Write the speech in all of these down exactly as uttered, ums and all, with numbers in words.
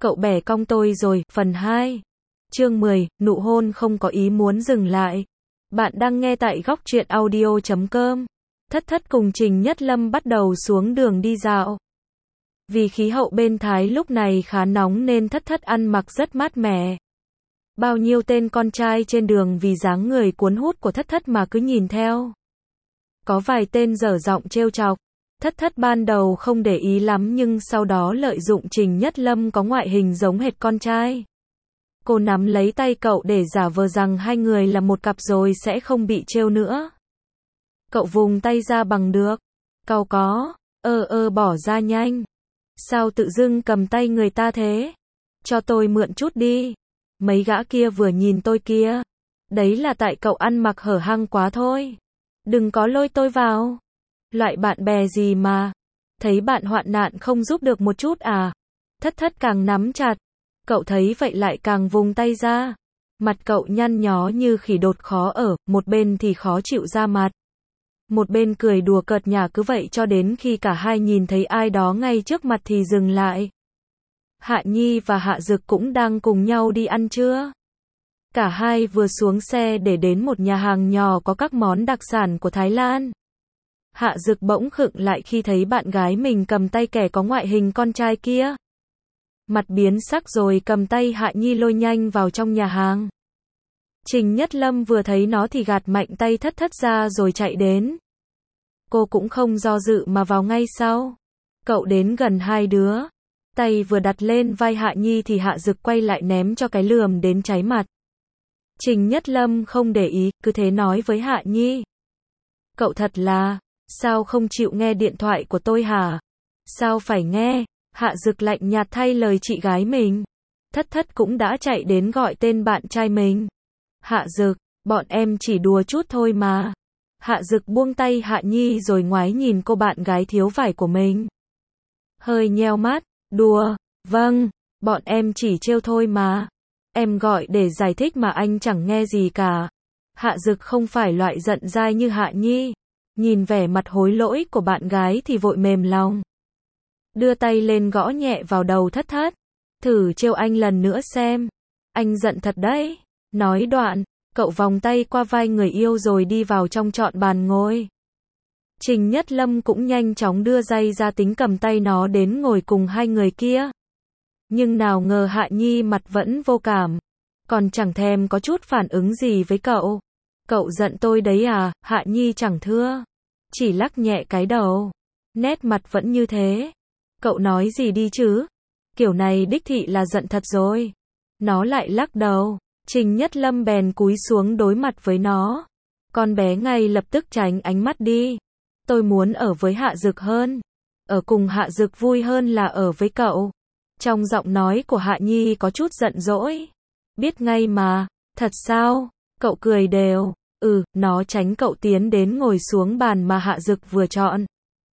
Cậu bẻ cong tôi rồi, phần hai. Chương mười, nụ hôn không có ý muốn dừng lại. Bạn đang nghe tại góc truyện audio chấm com. Thất Thất cùng Trình Nhất Lâm bắt đầu xuống đường đi dạo. Vì khí hậu bên Thái lúc này khá nóng nên Thất Thất ăn mặc rất mát mẻ. Bao nhiêu tên con trai trên đường vì dáng người cuốn hút của Thất Thất mà cứ nhìn theo. Có vài tên dở giọng trêu chọc. Thất Thất ban đầu không để ý lắm nhưng sau đó lợi dụng Trình Nhất Lâm có ngoại hình giống hệt con trai. Cô nắm lấy tay cậu để giả vờ rằng hai người là một cặp rồi sẽ không bị trêu nữa. Cậu vùng tay ra bằng được. Cậu có, ơ ơ bỏ ra nhanh. Sao tự dưng cầm tay người ta thế? Cho tôi mượn chút đi. Mấy gã kia vừa nhìn tôi kia. Đấy là tại cậu ăn mặc hở hang quá thôi. Đừng có lôi tôi vào. Loại bạn bè gì mà. Thấy bạn hoạn nạn không giúp được một chút à? Thất Thất càng nắm chặt. Cậu thấy vậy lại càng vùng tay ra. Mặt cậu nhăn nhó như khỉ đột khó ở, một bên thì khó chịu ra mặt. Một bên cười đùa cợt nhả cứ vậy cho đến khi cả hai nhìn thấy ai đó ngay trước mặt thì dừng lại. Hạ Nhi và Hạ Dực cũng đang cùng nhau đi ăn trưa. Cả hai vừa xuống xe để đến một nhà hàng nhỏ có các món đặc sản của Thái Lan. Hạ Dực bỗng khựng lại khi thấy bạn gái mình cầm tay kẻ có ngoại hình con trai kia. Mặt biến sắc rồi cầm tay Hạ Nhi lôi nhanh vào trong nhà hàng. Trình Nhất Lâm vừa thấy nó thì gạt mạnh tay Thất Thất ra rồi chạy đến. Cô cũng không do dự mà vào ngay sau. Cậu đến gần hai đứa. Tay vừa đặt lên vai Hạ Nhi thì Hạ Dực quay lại ném cho cái lườm đến cháy mặt. Trình Nhất Lâm không để ý, cứ thế nói với Hạ Nhi. Cậu thật là, sao không chịu nghe điện thoại của tôi hả? Sao phải nghe? Hạ Dực lạnh nhạt thay lời chị gái mình. Thất Thất cũng đã chạy đến gọi tên bạn trai mình. Hạ Dực, bọn em chỉ đùa chút thôi mà. Hạ Dực buông tay Hạ Nhi rồi ngoái nhìn cô bạn gái thiếu vải của mình. Hơi nheo mắt, đùa, vâng, bọn em chỉ trêu thôi mà. Em gọi để giải thích mà anh chẳng nghe gì cả. Hạ Dực không phải loại giận dai như Hạ Nhi. Nhìn vẻ mặt hối lỗi của bạn gái thì vội mềm lòng. Đưa tay lên gõ nhẹ vào đầu Thất Thất. Thử trêu anh lần nữa xem. Anh giận thật đấy. Nói đoạn, cậu vòng tay qua vai người yêu rồi đi vào trong chọn bàn ngồi. Trình Nhất Lâm cũng nhanh chóng đưa dây ra tính cầm tay nó đến ngồi cùng hai người kia. Nhưng nào ngờ Hạ Nhi mặt vẫn vô cảm. Còn chẳng thèm có chút phản ứng gì với cậu. Cậu giận tôi đấy à? Hạ Nhi chẳng thưa. Chỉ lắc nhẹ cái đầu. Nét mặt vẫn như thế. Cậu nói gì đi chứ? Kiểu này đích thị là giận thật rồi. Nó lại lắc đầu. Trình Nhất Lâm bèn cúi xuống đối mặt với nó. Con bé ngay lập tức tránh ánh mắt đi. Tôi muốn ở với Hạ Dực hơn. Ở cùng Hạ Dực vui hơn là ở với cậu. Trong giọng nói của Hạ Nhi có chút giận dỗi. Biết ngay mà. Thật sao? Cậu cười đều. Ừ, nó tránh cậu tiến đến ngồi xuống bàn mà Hạ Dực vừa chọn.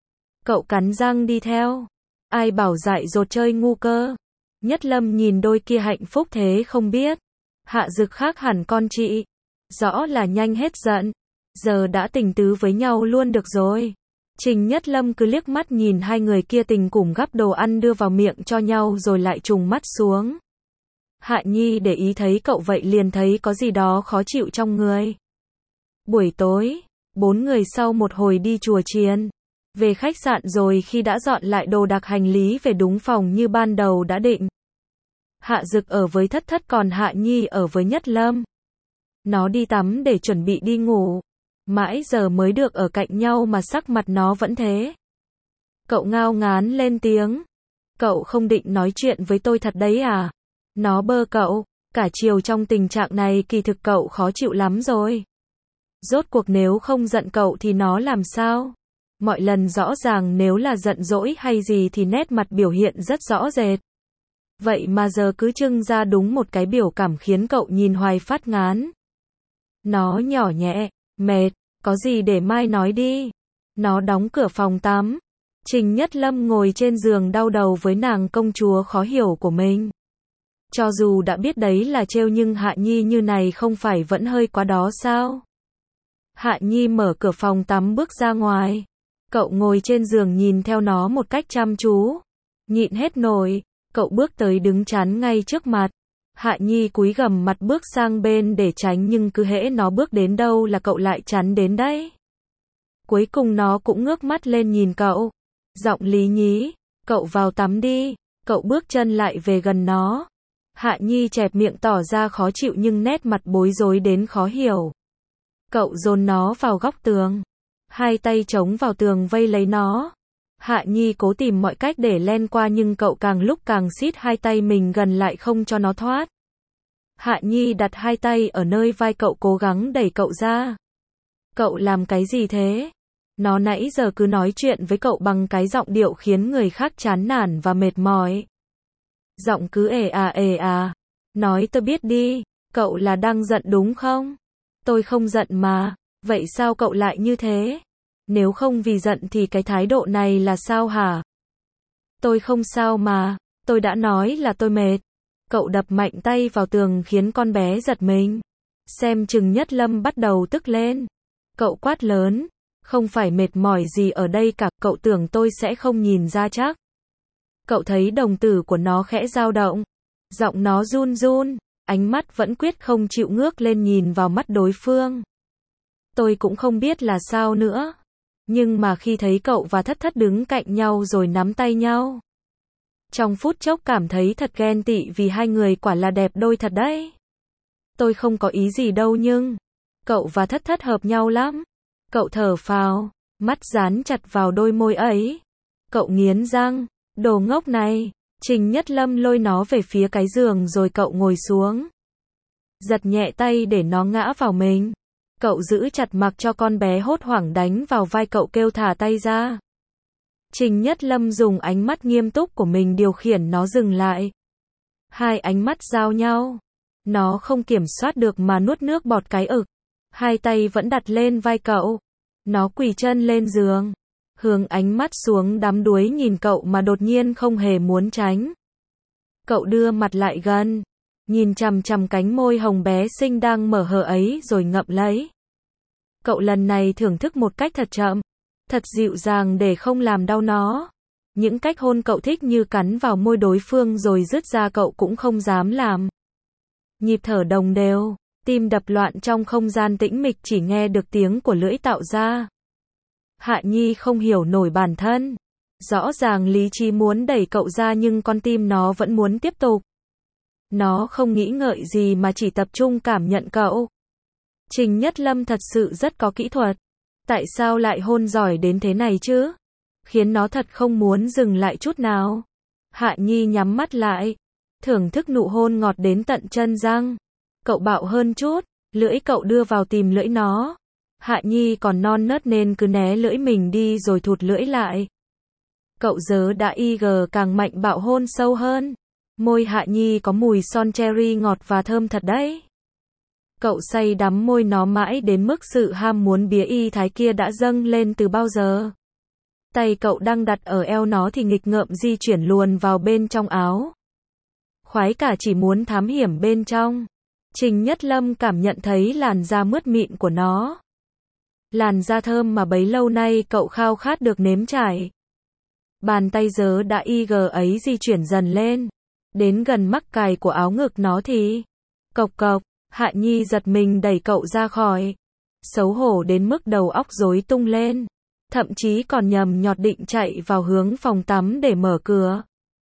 Cậu cắn răng đi theo. Ai bảo dại dột chơi ngu cơ. Nhất Lâm nhìn đôi kia hạnh phúc thế không biết. Hạ Dực khác hẳn con chị. Rõ là nhanh hết giận. Giờ đã tình tứ với nhau luôn được rồi. Trình Nhất Lâm cứ liếc mắt nhìn hai người kia tình cùng gắp đồ ăn đưa vào miệng cho nhau rồi lại trùng mắt xuống. Hạ Nhi để ý thấy cậu vậy liền thấy có gì đó khó chịu trong người. Buổi tối, bốn người sau một hồi đi chùa chiền. Về khách sạn rồi khi đã dọn lại đồ đạc hành lý về đúng phòng như ban đầu đã định. Hạ Dực ở với Thất Thất còn Hạ Nhi ở với Nhất Lâm. Nó đi tắm để chuẩn bị đi ngủ. Mãi giờ mới được ở cạnh nhau mà sắc mặt nó vẫn thế. Cậu ngao ngán lên tiếng. Cậu không định nói chuyện với tôi thật đấy à? Nó bơ cậu. Cả chiều trong tình trạng này kỳ thực cậu khó chịu lắm rồi. Rốt cuộc nếu không giận cậu thì nó làm sao? Mọi lần rõ ràng nếu là giận dỗi hay gì thì nét mặt biểu hiện rất rõ rệt. Vậy mà giờ cứ trưng ra đúng một cái biểu cảm khiến cậu nhìn hoài phát ngán. Nó nhỏ nhẹ, mệt, có gì để mai nói đi. Nó đóng cửa phòng tắm. Trình Nhất Lâm ngồi trên giường đau đầu với nàng công chúa khó hiểu của mình. Cho dù đã biết đấy là trêu nhưng Hạ Nhi như này không phải vẫn hơi quá đó sao? Hạ Nhi mở cửa phòng tắm bước ra ngoài. Cậu ngồi trên giường nhìn theo nó một cách chăm chú. Nhịn hết nổi. Cậu bước tới đứng chắn ngay trước mặt. Hạ Nhi cúi gằm mặt bước sang bên để tránh nhưng cứ hễ nó bước đến đâu là cậu lại chắn đến đấy. Cuối cùng nó cũng ngước mắt lên nhìn cậu. Giọng lý nhí, cậu vào tắm đi. Cậu bước chân lại về gần nó. Hạ Nhi chẹp miệng tỏ ra khó chịu nhưng nét mặt bối rối đến khó hiểu. Cậu dồn nó vào góc tường. Hai tay chống vào tường vây lấy nó. Hạ Nhi cố tìm mọi cách để len qua nhưng cậu càng lúc càng siết hai tay mình gần lại không cho nó thoát. Hạ Nhi đặt hai tay ở nơi vai cậu cố gắng đẩy cậu ra. Cậu làm cái gì thế? Nó nãy giờ cứ nói chuyện với cậu bằng cái giọng điệu khiến người khác chán nản và mệt mỏi. Giọng cứ ề à ề à. Nói tôi biết đi, cậu là đang giận đúng không? Tôi không giận mà, vậy sao cậu lại như thế? Nếu không vì giận thì cái thái độ này là sao hả? Tôi không sao mà, tôi đã nói là tôi mệt. Cậu đập mạnh tay vào tường khiến con bé giật mình. Xem chừng Nhất Lâm bắt đầu tức lên. Cậu quát lớn, không phải mệt mỏi gì ở đây cả, cậu tưởng tôi sẽ không nhìn ra chắc. Cậu thấy đồng tử của nó khẽ dao động. Giọng nó run run, ánh mắt vẫn quyết không chịu ngước lên nhìn vào mắt đối phương. Tôi cũng không biết là sao nữa. Nhưng mà khi thấy cậu và Thất Thất đứng cạnh nhau rồi nắm tay nhau. Trong phút chốc cảm thấy thật ghen tị vì hai người quả là đẹp đôi thật đấy. Tôi không có ý gì đâu nhưng cậu và Thất Thất hợp nhau lắm. Cậu thở phào, mắt dán chặt vào đôi môi ấy. Cậu nghiến răng, đồ ngốc này. Trình Nhất Lâm lôi nó về phía cái giường rồi cậu ngồi xuống. Giật nhẹ tay để nó ngã vào mình. Cậu giữ chặt mặc cho con bé hốt hoảng đánh vào vai cậu kêu thả tay ra. Trình Nhất Lâm dùng ánh mắt nghiêm túc của mình điều khiển nó dừng lại. Hai ánh mắt giao nhau. Nó không kiểm soát được mà nuốt nước bọt cái ực. Hai tay vẫn đặt lên vai cậu. Nó quỳ chân lên giường. Hướng ánh mắt xuống đắm đuối nhìn cậu mà đột nhiên không hề muốn tránh. Cậu đưa mặt lại gần. Nhìn chằm chằm cánh môi hồng bé xinh đang mở hờ ấy rồi ngậm lấy. Cậu lần này thưởng thức một cách thật chậm, thật dịu dàng để không làm đau nó. Những cách hôn cậu thích như cắn vào môi đối phương rồi dứt ra cậu cũng không dám làm. Nhịp thở đồng đều, tim đập loạn trong không gian tĩnh mịch chỉ nghe được tiếng của lưỡi tạo ra. Hạ Nhi không hiểu nổi bản thân. Rõ ràng lý trí muốn đẩy cậu ra nhưng con tim nó vẫn muốn tiếp tục. Nó không nghĩ ngợi gì mà chỉ tập trung cảm nhận cậu. Trình Nhất Lâm thật sự rất có kỹ thuật. Tại sao lại hôn giỏi đến thế này chứ? Khiến nó thật không muốn dừng lại chút nào. Hạ Nhi nhắm mắt lại. Thưởng thức nụ hôn ngọt đến tận chân răng. Cậu bạo hơn chút. Lưỡi cậu đưa vào tìm lưỡi nó. Hạ Nhi còn non nớt nên cứ né lưỡi mình đi rồi thụt lưỡi lại. Cậu giờ đã y gờ càng mạnh bạo hôn sâu hơn. Môi Hạ Nhi có mùi son cherry ngọt và thơm thật đấy. Cậu say đắm môi nó mãi đến mức sự ham muốn bía y thái kia đã dâng lên từ bao giờ. Tay cậu đang đặt ở eo nó thì nghịch ngợm di chuyển luồn vào bên trong áo. Khoái cả chỉ muốn thám hiểm bên trong. Trình Nhất Lâm cảm nhận thấy làn da mướt mịn của nó. Làn da thơm mà bấy lâu nay cậu khao khát được nếm trải. Bàn tay dớ đã y gờ ấy di chuyển dần lên. Đến gần mắc cài của áo ngực nó thì cộc cộc, Hạ Nhi giật mình đẩy cậu ra khỏi. Xấu hổ đến mức đầu óc rối tung lên. Thậm chí còn nhầm nhọt định chạy vào hướng phòng tắm để mở cửa.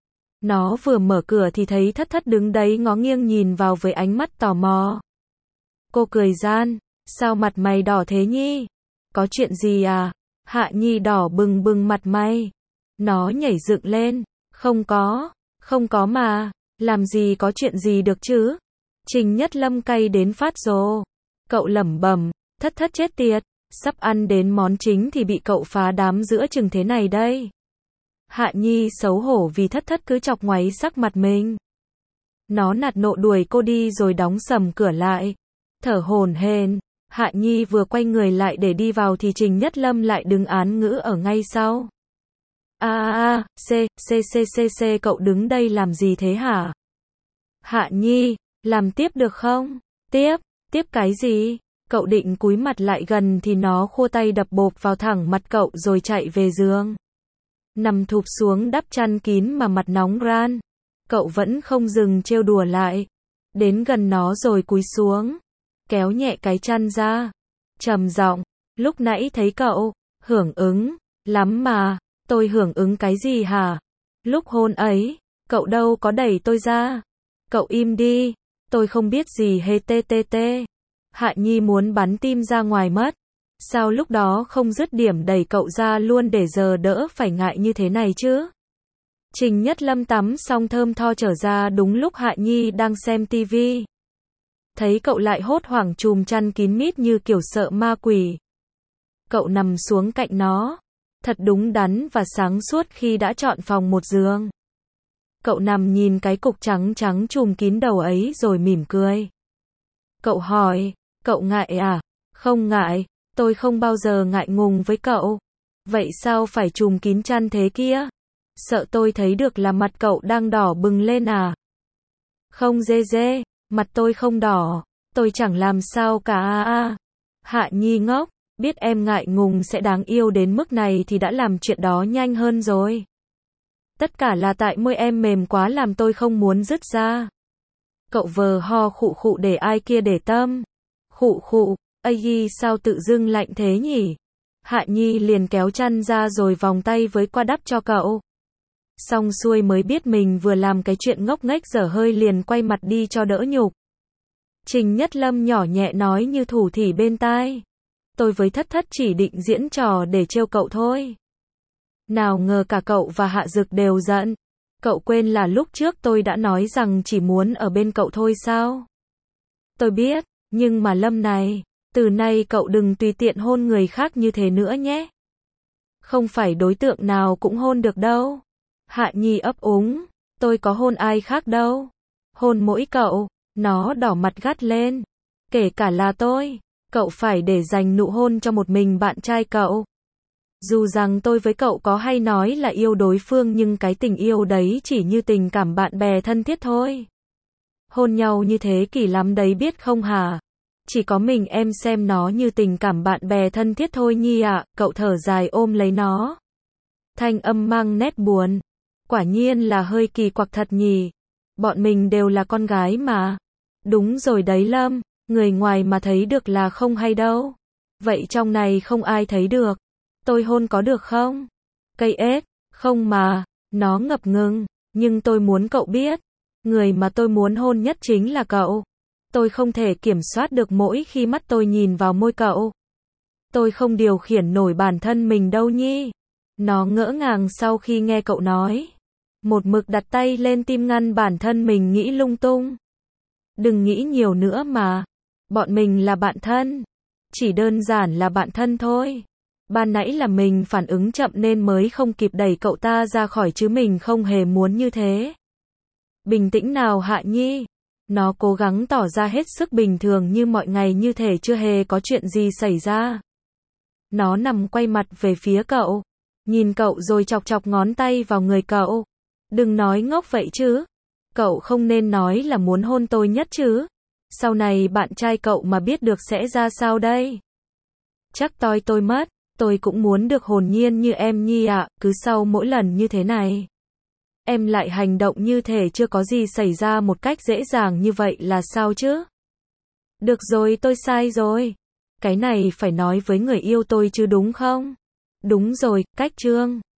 Nó vừa mở cửa thì thấy Thất Thất đứng đấy ngó nghiêng nhìn vào với ánh mắt tò mò. Cô cười gian, sao mặt mày đỏ thế Nhi? Có chuyện gì à? Hạ Nhi đỏ bừng bừng mặt mày. Nó nhảy dựng lên, không có, không có mà, làm gì có chuyện gì được chứ? Trình Nhất Lâm cay đến phát rồ. Cậu lẩm bẩm, Thất Thất chết tiệt, sắp ăn đến món chính thì bị cậu phá đám giữa chừng thế này đây. Hạ Nhi xấu hổ vì Thất Thất cứ chọc ngoáy sắc mặt mình. Nó nạt nộ đuổi cô đi rồi đóng sầm cửa lại. Thở hổn hển, Hạ Nhi vừa quay người lại để đi vào thì Trình Nhất Lâm lại đứng án ngữ ở ngay sau. A a a, c, c c c c cậu đứng đây làm gì thế hả? Hạ Nhi, làm tiếp được không? Tiếp, tiếp cái gì? Cậu định cúi mặt lại gần thì nó khua tay đập bộp vào thẳng mặt cậu rồi chạy về giường. Nằm thụp xuống đắp chăn kín mà mặt nóng ran. Cậu vẫn không dừng trêu đùa lại. Đến gần nó rồi cúi xuống. Kéo nhẹ cái chăn ra. Trầm giọng, lúc nãy thấy cậu, hưởng ứng, lắm mà. Tôi hưởng ứng cái gì hả? Lúc hôn ấy, cậu đâu có đẩy tôi ra. Cậu im đi, tôi không biết gì hê tê tê tê. Hạ Nhi muốn bắn tim ra ngoài mất. Sao lúc đó không dứt điểm đẩy cậu ra luôn để giờ đỡ phải ngại như thế này chứ? Trình Nhất Lâm tắm xong thơm tho trở ra đúng lúc Hạ Nhi đang xem tivi. Thấy cậu lại hốt hoảng chùm chăn kín mít như kiểu sợ ma quỷ. Cậu nằm xuống cạnh nó. Thật đúng đắn và sáng suốt khi đã chọn phòng một giường. Cậu nằm nhìn cái cục trắng trắng chùm kín đầu ấy rồi mỉm cười. Cậu hỏi, cậu ngại à? Không ngại, tôi không bao giờ ngại ngùng với cậu. Vậy sao phải chùm kín chăn thế kia? Sợ tôi thấy được là mặt cậu đang đỏ bừng lên à? Không dê dê, mặt tôi không đỏ, tôi chẳng làm sao cả à à. Hạ Nhi ngốc, biết em ngại ngùng sẽ đáng yêu đến mức này thì đã làm chuyện đó nhanh hơn rồi. Tất cả là tại môi em mềm quá làm tôi không muốn dứt ra. Cậu vờ ho khụ khụ để ai kia để tâm. Khụ khụ, ây sao tự dưng lạnh thế nhỉ? Hạ Nhi liền kéo chăn ra rồi vòng tay với qua đắp cho cậu. Xong xuôi mới biết mình vừa làm cái chuyện ngốc nghếch dở hơi liền quay mặt đi cho đỡ nhục. Trình Nhất Lâm nhỏ nhẹ nói như thủ thỉ bên tai. Tôi với Thất Thất chỉ định diễn trò để trêu cậu thôi. Nào ngờ cả cậu và Hạ Dực đều giận. Cậu quên là lúc trước tôi đã nói rằng chỉ muốn ở bên cậu thôi sao? Tôi biết, nhưng mà Lâm này, từ nay cậu đừng tùy tiện hôn người khác như thế nữa nhé. Không phải đối tượng nào cũng hôn được đâu. Hạ Nhi ấp úng, tôi có hôn ai khác đâu. Hôn mỗi cậu, nó đỏ mặt gắt lên. Kể cả là tôi, cậu phải để dành nụ hôn cho một mình bạn trai cậu. Dù rằng tôi với cậu có hay nói là yêu đối phương nhưng cái tình yêu đấy chỉ như tình cảm bạn bè thân thiết thôi. Hôn nhau như thế kỳ lắm đấy biết không hả? Chỉ có mình em xem nó như tình cảm bạn bè thân thiết thôi Nhi ạ. Cậu thở dài ôm lấy nó. Thanh âm mang nét buồn. Quả nhiên là hơi kỳ quặc thật nhỉ. Bọn mình đều là con gái mà. Đúng rồi đấy Lâm, người ngoài mà thấy được là không hay đâu. Vậy trong này không ai thấy được. Tôi hôn có được không? Cây ếch, không mà, nó ngập ngừng, nhưng tôi muốn cậu biết. Người mà tôi muốn hôn nhất chính là cậu. Tôi không thể kiểm soát được mỗi khi mắt tôi nhìn vào môi cậu. Tôi không điều khiển nổi bản thân mình đâu Nhi. Nó ngỡ ngàng sau khi nghe cậu nói. Một mực đặt tay lên tim ngăn bản thân mình nghĩ lung tung. Đừng nghĩ nhiều nữa mà. Bọn mình là bạn thân. Chỉ đơn giản là bạn thân thôi. Ban nãy là mình phản ứng chậm nên mới không kịp đẩy cậu ta ra khỏi chứ mình không hề muốn như thế. Bình tĩnh nào Hạ Nhi. Nó cố gắng tỏ ra hết sức bình thường như mọi ngày như thể chưa hề có chuyện gì xảy ra. Nó nằm quay mặt về phía cậu. Nhìn cậu rồi chọc chọc ngón tay vào người cậu. Đừng nói ngốc vậy chứ. Cậu không nên nói là muốn hôn tôi nhất chứ. Sau này bạn trai cậu mà biết được sẽ ra sao đây? Chắc toi tôi mất. Tôi cũng muốn được hồn nhiên như em Nhi ạ. Cứ sau mỗi lần như thế này, em lại hành động như thể chưa có gì xảy ra một cách dễ dàng như vậy là sao chứ? Được rồi tôi sai rồi. Cái này phải nói với người yêu tôi chứ đúng không? Đúng rồi, cách trương.